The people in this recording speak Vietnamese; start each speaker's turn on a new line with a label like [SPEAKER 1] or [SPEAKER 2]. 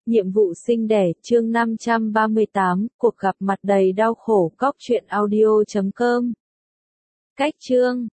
[SPEAKER 1] Nhiệm vụ sinh đẻ, chương 538, cuộc gặp mặt đầy đau khổ. Cóc truyện audio.com. Cách chương